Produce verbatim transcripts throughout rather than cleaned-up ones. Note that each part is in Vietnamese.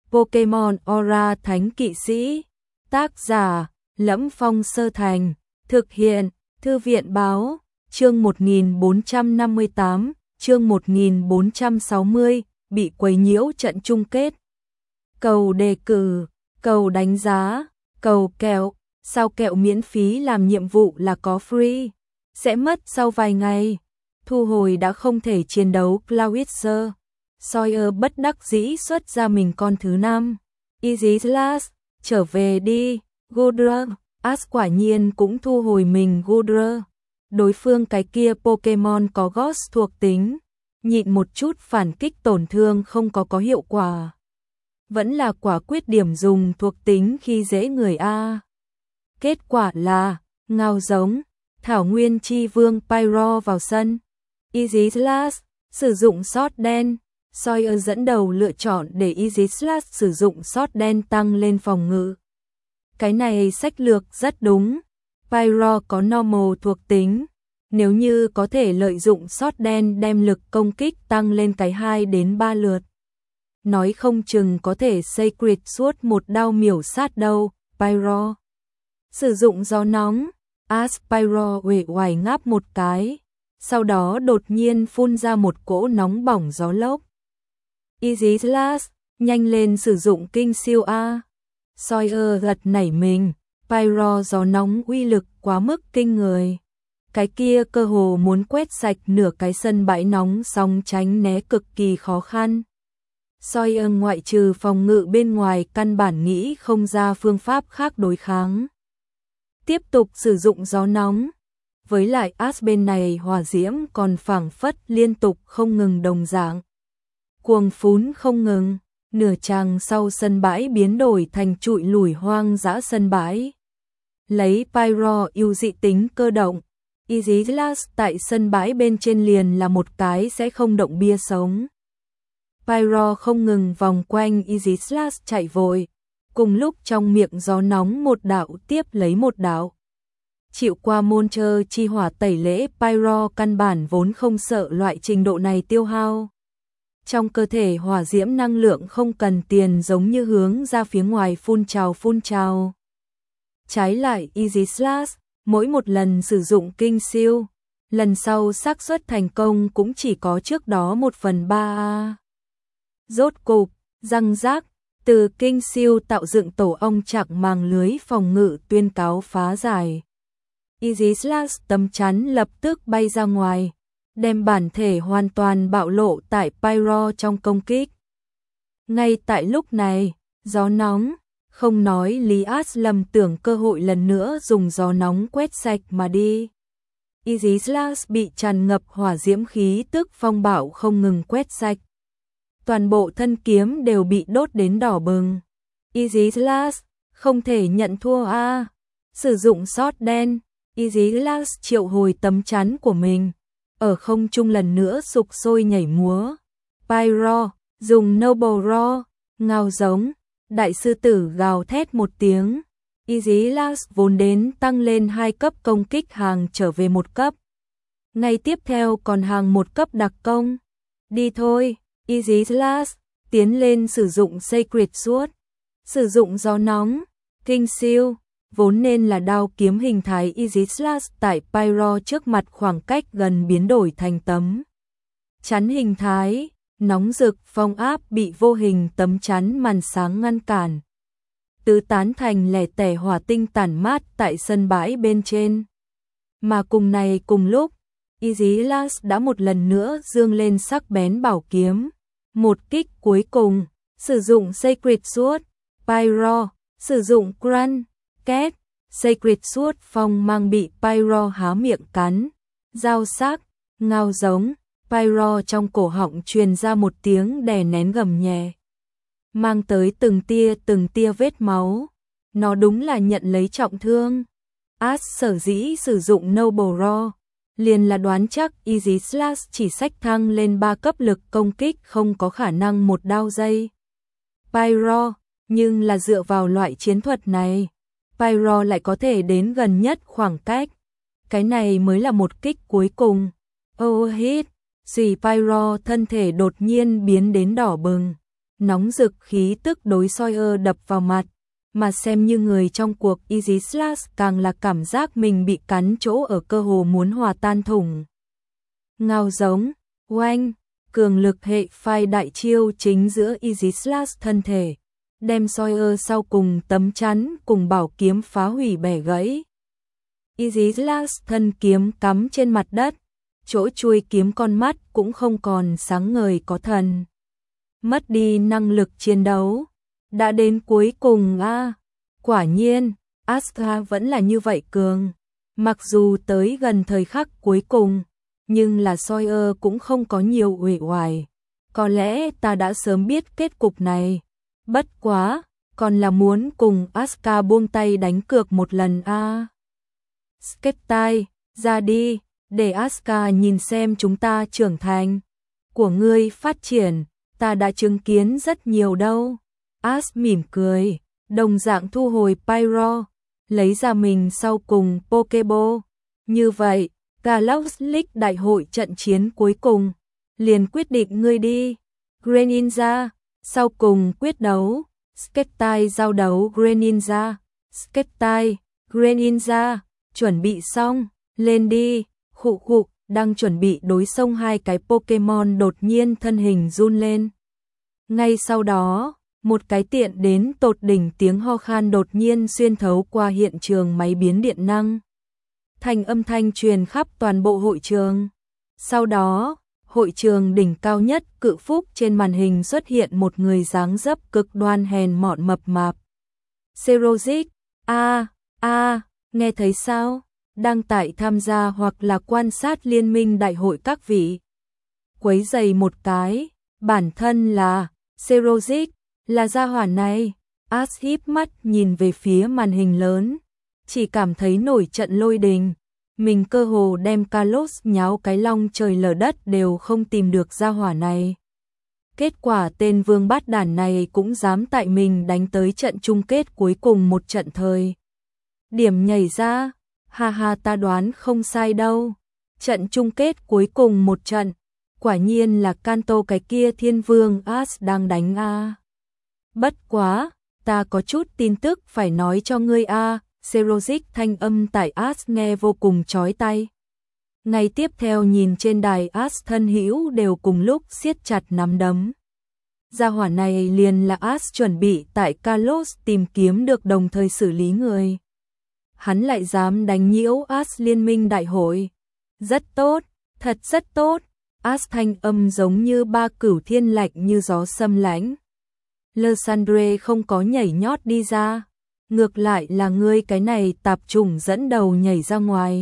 Pokemon Aura Thánh Kỵ Sĩ. Tác giả: Lẫm Phong Sơ Thành. Thực hiện: Thư viện báo. Chương một nghìn bốn trăm năm mươi tám, chương một nghìn bốn trăm sáu mươi, bị quấy nhiễu trận chung kết. Cầu đề cử, cầu đánh giá, cầu kẹo, sao kẹo miễn phí làm nhiệm vụ là có free, sẽ mất sau vài ngày. Thu hồi đã không thể chiến đấu Clawitzer. Sawyer bất đắc dĩ xuất ra mình con thứ năm. Easy Slash, trở về đi, Goodra. Ash quả nhiên cũng thu hồi mình Goodra. Đối phương cái kia Pokemon có Ghost thuộc tính, nhịn một chút phản kích tổn thương không có có hiệu quả. Vẫn là quả quyết điểm dùng thuộc tính khi dễ người A. Kết quả là, ngao giống, Thảo Nguyên Chi Vương Pyro vào sân. Easy Slash, sử dụng sót đen. Sawyer dẫn đầu lựa chọn để Easy Slash sử dụng sót đen tăng lên phòng ngự. Cái này sách lược rất đúng. Pyro có normal thuộc tính, nếu như có thể lợi dụng sót đen đem lực công kích tăng lên cái hai đến ba lượt. Nói không chừng có thể Sacred suốt một đao miểu sát đâu. Pyro sử dụng gió nóng. Ash Pyro uể oải ngáp một cái, sau đó đột nhiên phun ra một cỗ nóng bỏng gió lốc. Easy Slash, nhanh lên sử dụng kinh siêu A. Sawyer gật nảy mình, Pyro gió nóng uy lực quá mức kinh người. Cái kia cơ hồ muốn quét sạch nửa cái sân bãi nóng song tránh né cực kỳ khó khăn. Sawyer ngoại trừ phòng ngự bên ngoài căn bản nghĩ không ra phương pháp khác đối kháng. Tiếp tục sử dụng gió nóng. Với lại Ash bên này hỏa diễm còn phảng phất liên tục không ngừng đồng dạng. Cuồng phún không ngừng, nửa chàng sau sân bãi biến đổi thành trụi lủi hoang dã sân bãi. Lấy Pyro ưu dị tính cơ động, Easy Slash tại sân bãi bên trên liền là một cái sẽ không động bia sống. Pyro không ngừng vòng quanh Easy Slash chạy vội, cùng lúc trong miệng gió nóng một đạo tiếp lấy một đạo. Chịu qua môn trơ chi hỏa tẩy lễ, Pyro căn bản vốn không sợ loại trình độ này tiêu hao. Trong cơ thể hỏa diễm năng lượng không cần tiền giống như hướng ra phía ngoài phun trào phun trào. Trái lại Easy Slash, mỗi một lần sử dụng kinh siêu, lần sau xác suất thành công cũng chỉ có trước đó một phần ba. Rốt cục, răng rác, từ kinh siêu tạo dựng tổ ong chạc màng lưới phòng ngự tuyên cáo phá giải. Easy Slash tấm chắn lập tức bay ra ngoài, đem bản thể hoàn toàn bạo lộ tại Pyro trong công kích. Ngay tại lúc này, gió nóng, không nói lý Ash lầm tưởng cơ hội lần nữa dùng gió nóng quét sạch mà đi. Easy Slash bị tràn ngập hỏa diễm khí tức phong bạo không ngừng quét sạch. Toàn bộ thân kiếm đều bị đốt đến đỏ bừng. Easy Slash, không thể nhận thua a. Sử dụng sót đen, Easy Slash triệu hồi tấm chắn của mình. Ở không trung lần nữa sục sôi nhảy múa. Pyro, dùng Noble Roar, ngao giống, đại sư tử gào thét một tiếng. Easy Slash vốn đến tăng lên hai cấp công kích hàng trở về một cấp. Ngay tiếp theo còn hàng một cấp đặc công. Đi thôi, Easy Slash, tiến lên sử dụng Sacred Sword, sử dụng gió nóng, kinh siêu. Vốn nên là đao kiếm hình thái Easy Slash tại Pyro trước mặt khoảng cách gần biến đổi thành tấm chắn hình thái, nóng rực phong áp bị vô hình tấm chắn màn sáng ngăn cản. Tứ tán thành lẻ tẻ hỏa tinh tản mát tại sân bãi bên trên. Mà cùng này cùng lúc, Easy Slash đã một lần nữa dương lên sắc bén bảo kiếm. Một kích cuối cùng, sử dụng Sacred Sword, Pyro, sử dụng Crunch. Két, Sacred Sword phong mang bị Pyro há miệng cắn, dao sắc, ngao giống, Pyro trong cổ họng truyền ra một tiếng đè nén gầm nhẹ, mang tới từng tia từng tia vết máu. Nó đúng là nhận lấy trọng thương. Ash sở dĩ sử dụng Noble Roar, liền là đoán chắc Easy Slash chỉ sách thăng lên ba cấp lực công kích không có khả năng một đao dây Pyro, nhưng là dựa vào loại chiến thuật này, Pyro lại có thể đến gần nhất khoảng cách. Cái này mới là một kích cuối cùng. Oh hit, xì Pyro thân thể đột nhiên biến đến đỏ bừng. nóng rực khí tức đối Sawyer đập vào mặt, mà xem như người trong cuộc Easy Slash càng là cảm giác mình bị cắn chỗ ở cơ hồ muốn hòa tan thủng. Ngao giống, oanh, cường lực hệ phai đại chiêu chính giữa Easy Slash thân thể, đem Sawyer sau cùng tấm chắn cùng bảo kiếm phá hủy bẻ gãy. Easy Slash thân kiếm cắm trên mặt đất, chỗ chuôi kiếm con mắt cũng không còn sáng ngời có thần. Mất đi năng lực chiến đấu. Đã đến cuối cùng a à. Quả nhiên, Asuka vẫn là như vậy cường. Mặc dù tới gần thời khắc cuối cùng, nhưng là Sawyer cũng không có nhiều uể oải. Có lẽ ta đã sớm biết kết cục này. Bất quá, còn là muốn cùng Asuka buông tay đánh cược một lần a. À. Skeptai, ra đi, để Asuka nhìn xem chúng ta trưởng thành. Của ngươi phát triển, ta đã chứng kiến rất nhiều đâu. As mỉm cười, đồng dạng thu hồi Pyro, lấy ra mình sau cùng Pokeball. Như vậy, Galaxy League đại hội trận chiến cuối cùng, liền quyết định ngươi đi. Greninja, sau cùng quyết đấu, Skeptai giao đấu Greninja. Skeptai, Greninja, chuẩn bị xong, lên đi. Khụ khụ, đang chuẩn bị đối xông hai cái Pokemon đột nhiên thân hình run lên. Ngay sau đó, một cái tiện đến tột đỉnh tiếng ho khan đột nhiên xuyên thấu qua hiện trường máy biến điện năng. Thành âm thanh truyền khắp toàn bộ hội trường. Sau đó, hội trường đỉnh cao nhất cự phúc trên màn hình xuất hiện một người dáng dấp cực đoan hèn mọn mập mạp. Serozic, a a, nghe thấy sao? Đang tại tham gia hoặc là quan sát liên minh đại hội các vị. Quấy giày một cái, bản thân là Serozic, là gia hỏa này. As híp mắt nhìn về phía màn hình lớn, chỉ cảm thấy nổi trận lôi đình. Mình cơ hồ đem Kalos nháo cái long trời lở đất đều không tìm được gia hỏa này. Kết quả tên vương bát đản này cũng dám tại mình đánh tới trận chung kết cuối cùng một trận thời. Điểm nhảy ra. Ha ha, ta đoán không sai đâu. Trận chung kết cuối cùng một trận, quả nhiên là Kanto cái kia thiên vương As đang đánh a. À. Bất quá, ta có chút tin tức phải nói cho ngươi a. À. Serozic thanh âm tại As nghe vô cùng chói tai. Ngày tiếp theo nhìn trên đài As thân hữu đều cùng lúc siết chặt nắm đấm. Gia hỏa này liền là As chuẩn bị tại Kalos tìm kiếm được đồng thời xử lý người. Hắn lại dám đánh nhiễu As liên minh đại hội. Rất tốt, thật rất tốt. As thanh âm giống như ba cửu thiên lạnh như gió xâm lãnh. Lysandre không có nhảy nhót đi ra. Ngược lại là ngươi cái này tạp chủng dẫn đầu nhảy ra ngoài.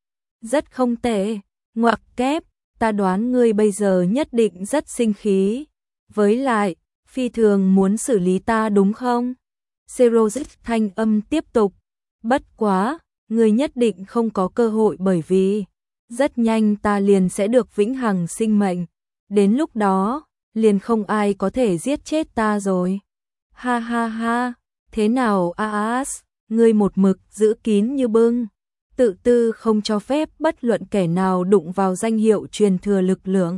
Rất không tệ, ngoặc kép, ta đoán ngươi bây giờ nhất định rất sinh khí. Với lại, phi thường muốn xử lý ta đúng không? Serozic thanh âm tiếp tục. Bất quá, ngươi nhất định không có cơ hội bởi vì rất nhanh ta liền sẽ được vĩnh hằng sinh mệnh. Đến lúc đó, liền không ai có thể giết chết ta rồi. Ha ha ha, thế nào As, ngươi một mực giữ kín như bưng, tự tư không cho phép bất luận kẻ nào đụng vào danh hiệu truyền thừa lực lượng.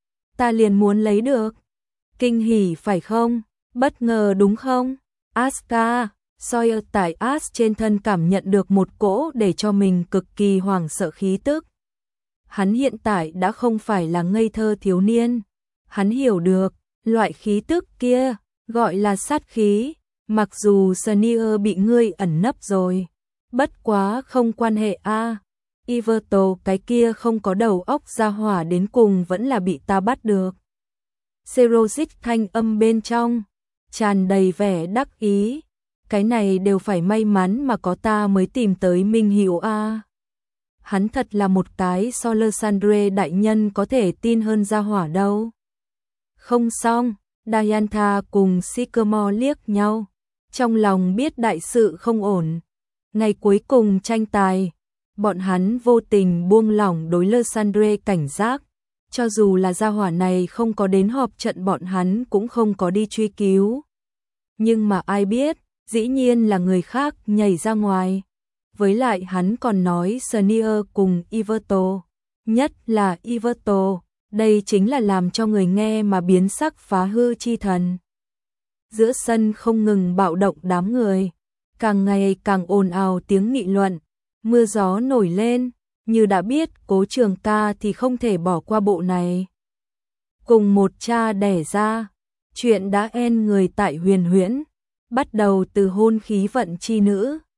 Ta liền muốn lấy được. Kinh hỉ phải không? Bất ngờ đúng không? Asuka, Sawyer tại As trên thân cảm nhận được một cỗ để cho mình cực kỳ hoảng sợ khí tức. Hắn hiện tại đã không phải là ngây thơ thiếu niên. Hắn hiểu được, loại khí tức kia, gọi là sát khí. Mặc dù Sneer bị ngươi ẩn nấp rồi. Bất quá không quan hệ a. À. Iverto cái kia không có đầu óc ra hỏa đến cùng vẫn là bị ta bắt được. Serozic thanh âm bên trong, tràn đầy vẻ đắc ý. Cái này đều phải may mắn mà có ta mới tìm tới Minh Hiểu a. À. Hắn thật là một cái so Lysandre đại nhân có thể tin hơn ra hỏa đâu. Không xong, Diantha cùng Sycamore liếc nhau, trong lòng biết đại sự không ổn. Ngày cuối cùng tranh tài, bọn hắn vô tình buông lỏng đối Lysandre cảnh giác. Cho dù là gia hỏa này không có đến họp trận bọn hắn cũng không có đi truy cứu. Nhưng mà ai biết, dĩ nhiên là người khác nhảy ra ngoài. Với lại hắn còn nói Sneer cùng Iverto, nhất là Iverto, đây chính là làm cho người nghe mà biến sắc phá hư chi thần. giữa sân không ngừng bạo động đám người, càng ngày càng ồn ào tiếng nghị luận, mưa gió nổi lên, như đã biết Cố Trường Ca thì không thể bỏ qua bộ này. Cùng một cha đẻ ra, chuyện đã en người tại Huyền Huyễn, bắt đầu từ hôn khí vận chi nữ,